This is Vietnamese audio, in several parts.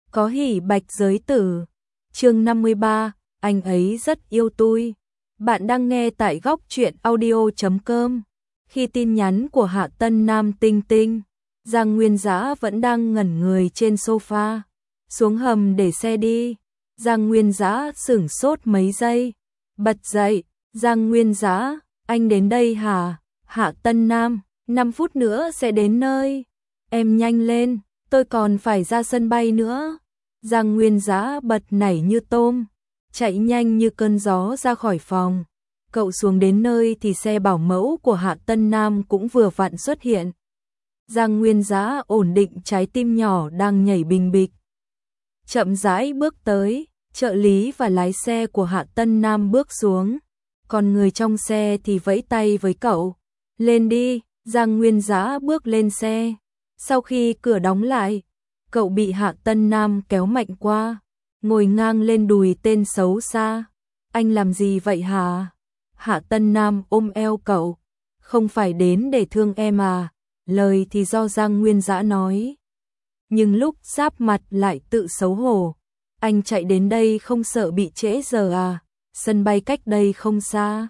có hỉ bạch giới tử. Chương 53, anh ấy rất yêu tôi. Bạn đang nghe tại góc truyện audio.com. Khi tin nhắn của Hạ Tân Nam tinh tinh, Giang Nguyên Dã vẫn đang ngẩn người trên sofa. Xuống hầm để xe đi. Giang Nguyên Dã sửng sốt mấy giây, bật dậy. Giang Nguyên Dã, anh đến đây hả? Hạ Tân Nam, 5 phút nữa sẽ đến nơi. Em nhanh lên, tôi còn phải ra sân bay nữa. Giang Nguyên Dã bật nảy như tôm, chạy nhanh như cơn gió ra khỏi phòng. Cậu xuống đến nơi thì xe bảo mẫu của Hạ Tân Nam cũng vừa vặn xuất hiện. Giang Nguyên Dã ổn định trái tim nhỏ đang nhảy bình bịch, chậm rãi bước tới. Trợ lý và lái xe của Hạ Tân Nam bước xuống, còn người trong xe thì vẫy tay với cậu. Lên đi. Giang Nguyên Dã bước lên xe. Sau khi cửa đóng lại, cậu bị Hạ Tân Nam kéo mạnh qua, ngồi ngang lên đùi tên xấu xa. Anh làm gì vậy hả? Hạ Tân Nam ôm eo cậu. Không phải đến để thương em à? Lời thì do Giang Nguyên Dã nói, nhưng lúc giáp mặt lại tự xấu hổ. Anh chạy đến đây không sợ bị trễ giờ à? Sân bay cách đây không xa.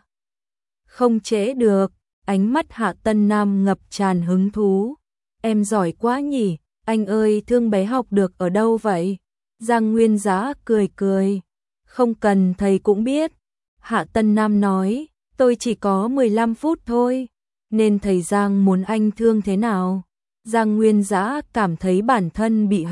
Không trễ được. Ánh mắt Hạ Tân Nam ngập tràn hứng thú. Em giỏi quá nhỉ? Anh ơi, thương bé học được ở đâu vậy? Giang Nguyên Dã cười cười. Không cần, thầy cũng biết. Hạ Tân Nam nói, tôi chỉ có 15 phút thôi, nên thầy Giang muốn anh thương thế nào? Giang Nguyên Dã cảm thấy bản thân bị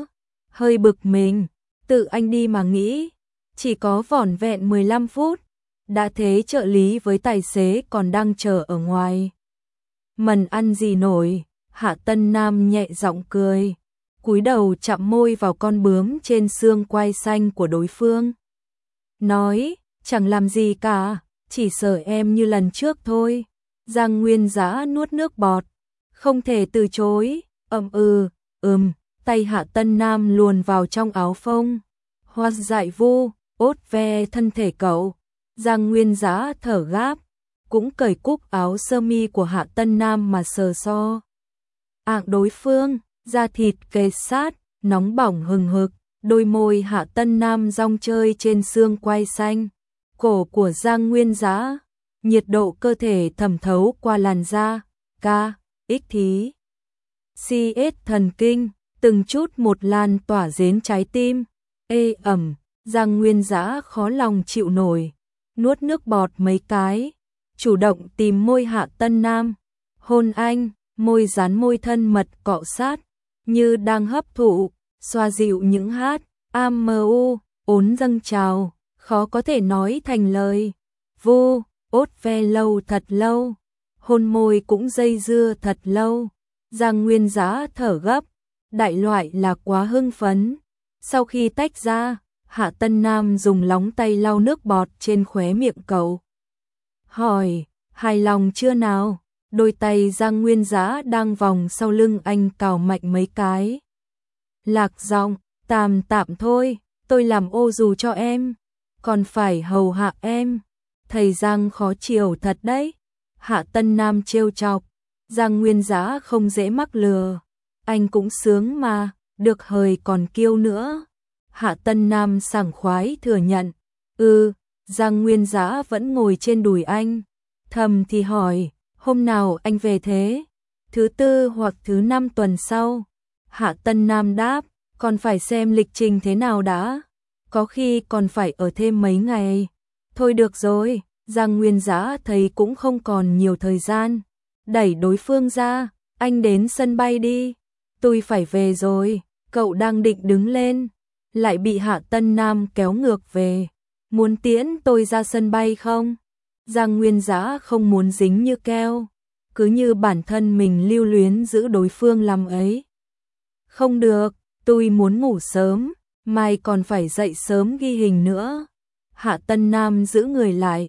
hơi bực mình. Tự anh đi mà nghĩ, chỉ có vỏn vẹn 15 phút. Đã thế trợ lý với tài xế còn đang chờ ở ngoài. Mần ăn gì nổi. Hạ Tân Nam nhẹ giọng cười, cúi đầu chạm môi vào con bướm trên xương quai xanh của đối phương. Nói, chẳng làm gì cả, chỉ sợ em như lần trước thôi. Giang Nguyên Dã nuốt nước bọt, không thể từ chối. Tay Hạ Tân Nam luồn vào trong áo phông, hoa dại vu, ốt ve thân thể cậu. Giang Nguyên Dã thở gáp, cũng cởi cúc áo sơ mi của Hạ Tân Nam mà sờ so. Đối phương, da thịt kề sát, nóng bỏng hừng hực, đôi môi Hạ Tân Nam rong chơi trên xương quai xanh. Cổ của Giang Nguyên Dã, nhiệt độ cơ thể thẩm thấu qua làn da, thí. CS thần kinh, từng chút một lan tỏa đến trái tim. Giang Nguyên Dã khó lòng chịu nổi, nuốt nước bọt mấy cái, chủ động tìm môi Hạ Tân Nam. Hôn anh, môi dán môi thân mật cọ sát, như đang hấp thụ, xoa dịu những ốn dâng trào, khó có thể nói thành lời. Ốt ve lâu thật lâu, hôn môi cũng dây dưa thật lâu. Giang Nguyên Dã thở gấp, đại loại là quá hưng phấn. Sau khi tách ra, Hạ Tân Nam dùng lóng tay lau nước bọt trên khóe miệng cậu. Hỏi, hài lòng chưa nào? Đôi tay Giang Nguyên Dã đang vòng sau lưng anh cào mạnh mấy cái. Lạc giọng, tạm thôi, tôi làm ô dù cho em, còn phải hầu hạ em. Thầy Giang khó chiều thật đấy. Hạ Tân Nam trêu chọc. Giang Nguyên Dã không dễ mắc lừa. Anh cũng sướng mà, được hời còn kiêu nữa. Hạ Tân Nam sảng khoái thừa nhận. Giang Nguyên Dã vẫn ngồi trên đùi anh. Thầm thì hỏi, hôm nào anh về thế? Thứ tư hoặc thứ năm tuần sau. Hạ Tân Nam đáp, còn phải xem lịch trình thế nào đã. Có khi còn phải ở thêm mấy ngày. Thôi được rồi. Giang Nguyên Dã thấy cũng không còn nhiều thời gian, đẩy đối phương ra. Anh đến sân bay đi, tôi phải về rồi. Cậu đang định đứng lên, lại bị Hạ Tân Nam kéo ngược về. Muốn tiễn tôi ra sân bay không? Giang Nguyên Dã không muốn dính như keo, cứ như bản thân mình lưu luyến giữ đối phương làm ấy. Không được, tôi muốn ngủ sớm, mai còn phải dậy sớm ghi hình nữa. Hạ Tân Nam giữ người lại,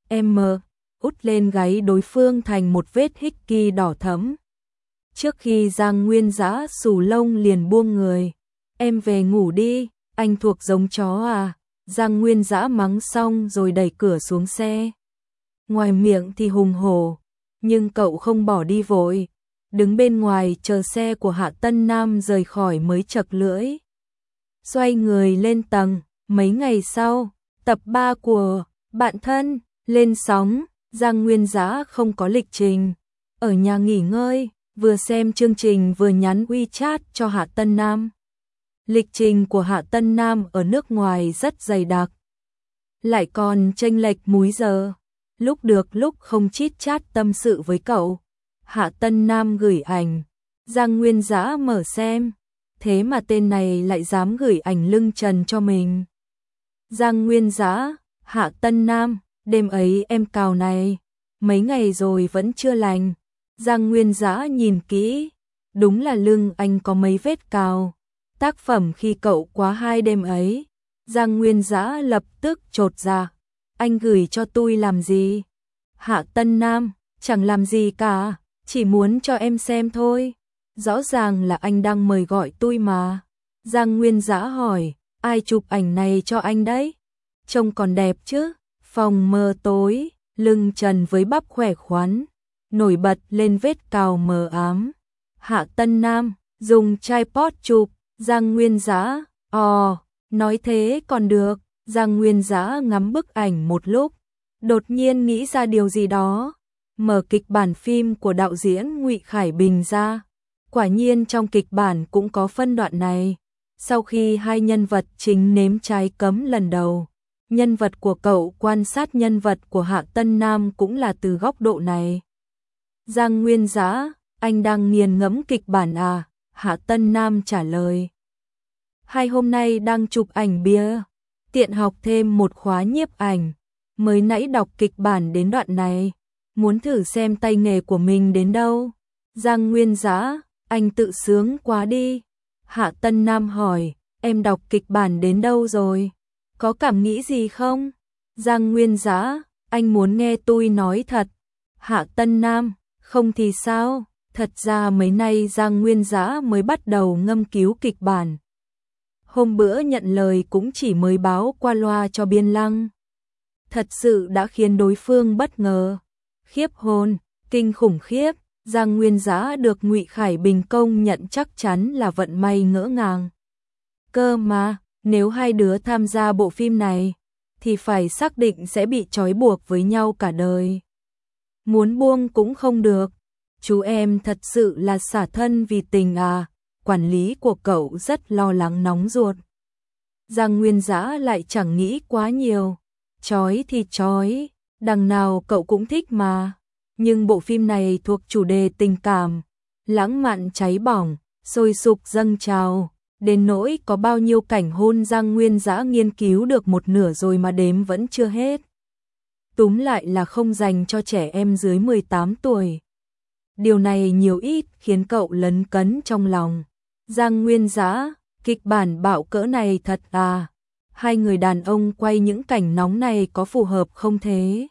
út lên gáy đối phương thành một vết hickey đỏ thẫm. Trước khi Giang Nguyên Dã xù lông liền buông người. Em về ngủ đi, anh thuộc giống chó à? Giang Nguyên Dã mắng xong rồi đẩy cửa xuống xe. Ngoài miệng thì hùng hổ, nhưng cậu không bỏ đi vội, đứng bên ngoài chờ xe của Hạ Tân Nam rời khỏi mới chật lưỡi. xoay người lên tầng. Mấy ngày sau, tập 3 của Bạn Thân lên sóng. Giang Nguyên Dã không có lịch trình, ở nhà nghỉ ngơi, vừa xem chương trình vừa nhắn WeChat cho Hạ Tân Nam. Lịch trình của Hạ Tân Nam ở nước ngoài rất dày đặc, lại còn chênh lệch múi giờ, lúc được lúc không chit chat tâm sự với cậu. Hạ Tân Nam gửi ảnh, Giang Nguyên Dã mở xem, thế mà tên này lại dám gửi ảnh lưng trần cho mình. Giang Nguyên Dã, Hạ Tân Nam, đêm ấy em cào này, mấy ngày rồi vẫn chưa lành. Giang Nguyên Dã nhìn kỹ, đúng là lưng anh có mấy vết cào, tác phẩm khi cậu quá 2 đêm ấy. Giang Nguyên Dã lập tức chột dạ, anh gửi cho tôi làm gì? Hạ Tân Nam, chẳng làm gì cả, chỉ muốn cho em xem thôi. Rõ ràng là anh đang mời gọi tôi mà. Giang Nguyên Dã hỏi, ai chụp ảnh này cho anh đấy? Trông còn đẹp chứ? Phòng mờ tối, lưng trần với bắp khỏe khoắn, nổi bật lên vết cào mờ ám. Hạ Tân Nam, dùng tripod chụp. Giang Nguyên Dã, nói thế còn được. Giang Nguyên Dã ngắm bức ảnh một lúc, đột nhiên nghĩ ra điều gì đó, mở kịch bản phim của đạo diễn Ngụy Khải Bình ra. Quả nhiên trong kịch bản cũng có phân đoạn này. Sau khi hai nhân vật chính nếm trái cấm lần đầu, nhân vật của cậu quan sát nhân vật của Hạ Tân Nam cũng là từ góc độ này. Giang Nguyên Dã, anh đang nghiền ngẫm kịch bản à? Hạ Tân Nam trả lời. Hai hôm nay đang chụp ảnh bìa, tiện học thêm một khóa nhiếp ảnh, mới nãy đọc kịch bản đến đoạn này, muốn thử xem tay nghề của mình đến đâu. Giang Nguyên Dã, anh tự sướng quá đi. Hạ Tân Nam hỏi, em đọc kịch bản đến đâu rồi? Có cảm nghĩ gì không? Giang Nguyên Dã, anh muốn nghe tôi nói thật. Hạ Tân Nam, không thì sao? Thật ra mấy nay Giang Nguyên Dã mới bắt đầu ngâm cứu kịch bản. Hôm bữa nhận lời cũng chỉ mới báo qua loa cho Biên Lăng. Thật sự đã khiến đối phương bất ngờ. Khiếp hồn, kinh khủng khiếp. Giang Nguyên Dã được Ngụy Khải Bình công nhận chắc chắn là vận may ngỡ ngàng. Cơ mà, nếu hai đứa tham gia bộ phim này, thì phải xác định sẽ bị trói buộc với nhau cả đời. Muốn buông cũng không được. Chú em thật sự là xả thân vì tình à? Quản lý của cậu rất lo lắng nóng ruột. Giang Nguyên Dã lại chẳng nghĩ quá nhiều. Trói thì trói, đằng nào cậu cũng thích mà. Nhưng bộ phim này thuộc chủ đề tình cảm, lãng mạn cháy bỏng, sôi sục dâng trào, đến nỗi có bao nhiêu cảnh hôn Giang Nguyên Dã nghiên cứu được một nửa rồi mà đếm vẫn chưa hết. Túm lại là không dành cho trẻ em dưới 18 tuổi. Điều này nhiều ít khiến cậu lấn cấn trong lòng. Giang Nguyên Dã, kịch bản bạo cỡ này thật à? Hai người đàn ông quay những cảnh nóng này có phù hợp không thế?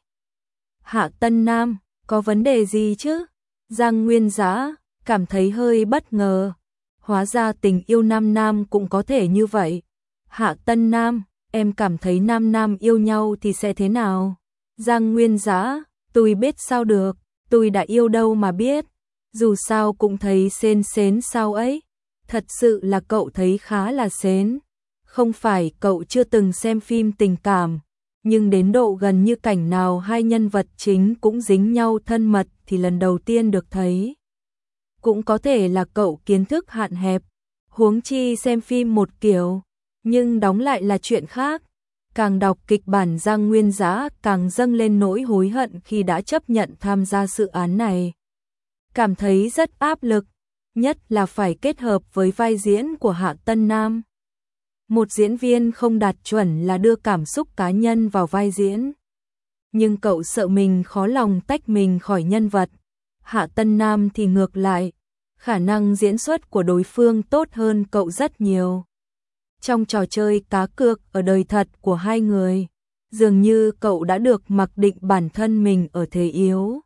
Hạ Tân Nam, có vấn đề gì chứ? Giang Nguyên Dã, cảm thấy hơi bất ngờ. Hóa ra tình yêu nam nam cũng có thể như vậy. Hạ Tân Nam, em cảm thấy nam nam yêu nhau thì sẽ thế nào? Giang Nguyên Dã, tôi biết sao được, tôi đã yêu đâu mà biết. Dù sao cũng thấy sến sến sao ấy. Thật sự là cậu thấy khá là sến. Không phải cậu chưa từng xem phim tình cảm, nhưng đến độ gần như cảnh nào hai nhân vật chính cũng dính nhau thân mật thì lần đầu tiên được thấy. Cũng có thể là cậu kiến thức hạn hẹp, huống chi xem phim một kiểu, nhưng đóng lại là chuyện khác. Càng đọc kịch bản Giang Nguyên Dã càng dâng lên nỗi hối hận khi đã chấp nhận tham gia dự án này. Cảm thấy rất áp lực, nhất là phải kết hợp với vai diễn của Hạ Tân Nam. Một diễn viên không đạt chuẩn là đưa cảm xúc cá nhân vào vai diễn. Nhưng cậu sợ mình khó lòng tách mình khỏi nhân vật. Hạ Tân Nam thì ngược lại, khả năng diễn xuất của đối phương tốt hơn cậu rất nhiều. Trong trò chơi cá cược ở đời thật của hai người, dường như cậu đã được mặc định bản thân mình ở thế yếu.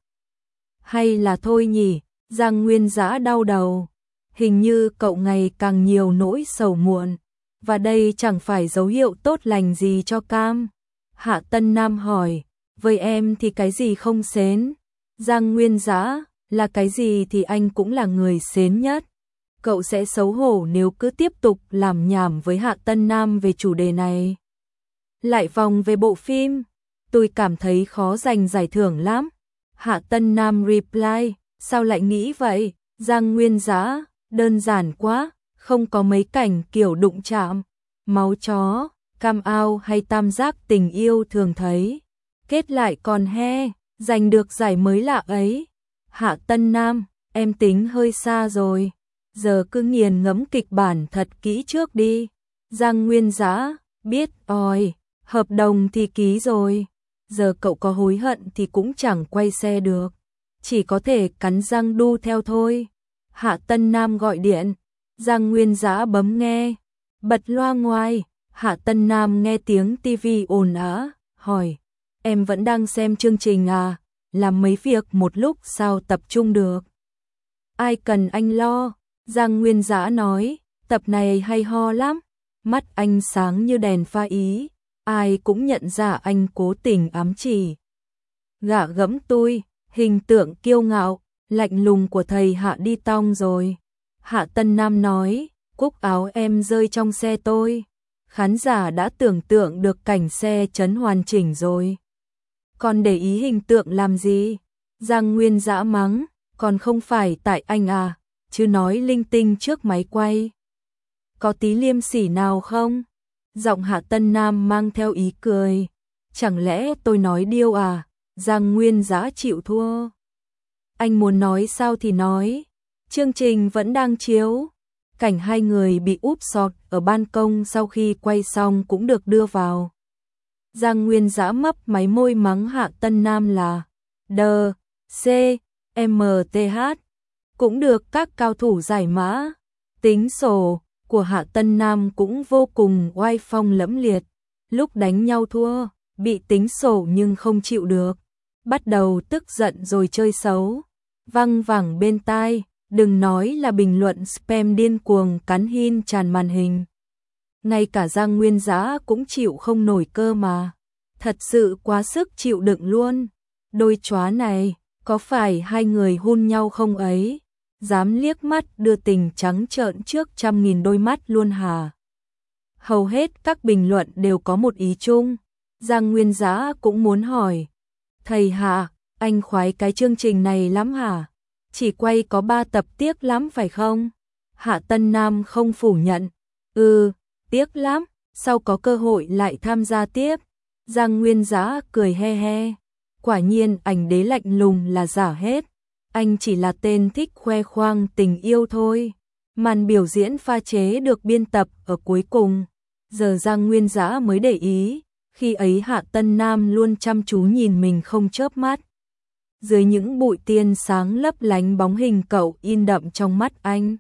Hay là thôi nhỉ? Giang Nguyên Dã đau đầu. Hình như cậu ngày càng nhiều nỗi sầu muộn, và đây chẳng phải dấu hiệu tốt lành gì cho Cam. Hạ Tân Nam hỏi, với em thì cái gì không sến? Giang Nguyên Dã, là cái gì thì anh cũng là người sến nhất. cậu sẽ xấu hổ nếu cứ tiếp tục làm nhảm với Hạ Tân Nam về chủ đề này. Lại vòng về bộ phim, tôi cảm thấy khó giành giải thưởng lắm. Hạ Tân Nam reply, sao lại nghĩ vậy? Giang Nguyên Dã, đơn giản quá, không có mấy cảnh kiểu đụng chạm, máu chó, cam ao hay tam giác tình yêu thường thấy. Kết lại còn he, giành được giải mới lạ ấy. Hạ Tân Nam, em tính hơi xa rồi, giờ cứ nghiền ngẫm kịch bản thật kỹ trước đi. Giang Nguyên Dã, biết rồi, hợp đồng thì ký rồi, giờ cậu có hối hận thì cũng chẳng quay xe được, chỉ có thể cắn răng đu theo thôi. Hạ Tân Nam gọi điện, Giang Nguyên Dã bấm nghe, bật loa ngoài. Hạ Tân Nam nghe tiếng tivi ồn ào, hỏi, em vẫn đang xem chương trình à? Làm mấy việc một lúc sao tập trung được? Ai cần anh lo, Giang Nguyên Dã nói, tập này hay ho lắm. Mắt anh sáng như đèn pha ý, ai cũng nhận ra anh cố tình ám chỉ. Gạ gẫm tôi, hình tượng kiêu ngạo, lạnh lùng của thầy Hạ đi tong rồi. Hạ Tân Nam nói, cúc áo em rơi trong xe tôi. Khán giả đã tưởng tượng được cảnh xe chấn hoàn chỉnh rồi. Còn để ý hình tượng làm gì? Giang Nguyên Dã mắng, còn không phải tại anh à, chứ nói linh tinh trước máy quay. Có tí liêm sỉ nào không? Giọng Hạ Tân Nam mang theo ý cười. Chẳng lẽ tôi nói điêu à? Giang Nguyên Dã chịu thua. Anh muốn nói sao thì nói. Chương trình vẫn đang chiếu. Cảnh hai người bị úp sọt ở ban công sau khi quay xong cũng được đưa vào. Giang Nguyên Dã mấp máy môi mắng Hạ Tân Nam là đờ, C, MTH. Cũng được các cao thủ giải mã. Tính sổ của Hạ Tân Nam cũng vô cùng oai phong lẫm liệt. Lúc đánh nhau thua, bị tính sổ nhưng không chịu được. Bắt đầu tức giận rồi chơi xấu. Văng vẳng bên tai, đừng nói là bình luận spam điên cuồng cắn hin tràn màn hình. Ngay cả Giang Nguyên Dã cũng chịu không nổi cơ mà. Thật sự quá sức chịu đựng luôn. Đôi chóa này, có phải hai người hôn nhau không ấy? Dám liếc mắt đưa tình trắng trợn trước 100.000 đôi mắt luôn hả? Hầu hết các bình luận đều có một ý chung. Giang Nguyên Dã cũng muốn hỏi. Thầy Hạ, anh khoái cái chương trình này lắm hả? Chỉ quay có 3 tập tiếc lắm phải không? Hạ Tân Nam không phủ nhận. Tiếc lắm, sau có cơ hội lại tham gia tiếp. Giang Nguyên Dã cười he he. Quả nhiên ảnh đế lạnh lùng là giả hết. Anh chỉ là tên thích khoe khoang tình yêu thôi. Màn biểu diễn pha chế được biên tập ở cuối cùng. Giờ Giang Nguyên Dã mới để ý. Khi ấy Hạ Tân Nam luôn chăm chú nhìn mình không chớp mắt. Dưới những bụi tiên sáng lấp lánh bóng hình cậu in đậm trong mắt anh.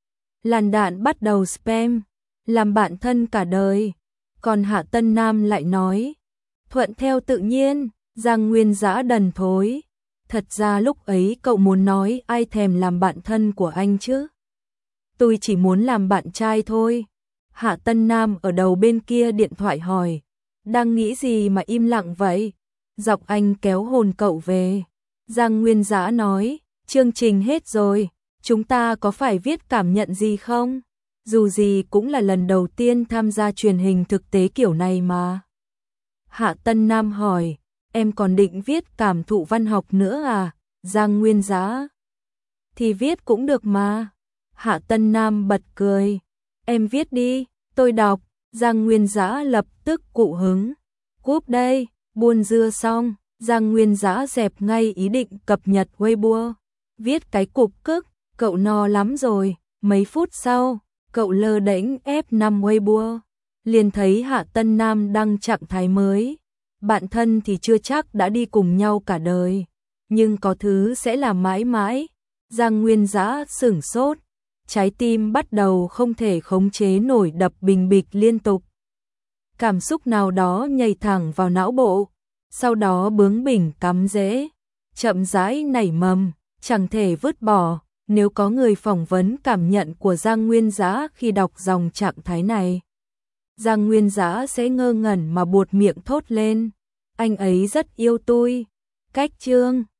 Làn đạn bắt đầu spam, làm bạn thân cả đời. Còn Hạ Tân Nam lại nói, thuận theo tự nhiên. Giang Nguyên Dã đần thối. Thật ra lúc ấy cậu muốn nói ai thèm làm bạn thân của anh chứ. Tôi chỉ muốn làm bạn trai thôi. Hạ Tân Nam ở đầu bên kia điện thoại hỏi, đang nghĩ gì mà im lặng vậy? Giọng anh kéo hồn cậu về. Giang Nguyên Dã nói, chương trình hết rồi, chúng ta có phải viết cảm nhận gì không? Dù gì cũng là lần đầu tiên tham gia truyền hình thực tế kiểu này mà. Hạ Tân Nam hỏi, em còn định viết cảm thụ văn học nữa à? Giang Nguyên Dã, thì viết cũng được mà. Hạ Tân Nam bật cười, em viết đi, tôi đọc. Giang Nguyên Dã lập tức cụ hứng. Cúp đây, buôn dưa xong, Giang Nguyên Dã dẹp ngay ý định cập nhật Weibo. Viết cái cục cức, cậu no lắm rồi. Mấy phút sau, cậu lơ đễnh F5 Weibo. Liền thấy Hạ Tân Nam đăng trạng thái mới. Bạn thân thì chưa chắc đã đi cùng nhau cả đời, nhưng có thứ sẽ là mãi mãi. Giang Nguyên Dã sửng sốt. Trái tim bắt đầu không thể khống chế nổi đập bình bịch liên tục. Cảm xúc nào đó nhảy thẳng vào não bộ, sau đó bướng bỉnh cắm rễ, chậm rãi nảy mầm, chẳng thể vứt bỏ. Nếu có người phỏng vấn cảm nhận của Giang Nguyên Dã khi đọc dòng trạng thái này, Giang Nguyên Dã sẽ ngơ ngẩn mà buột miệng thốt lên, anh ấy rất yêu tôi. Cách chương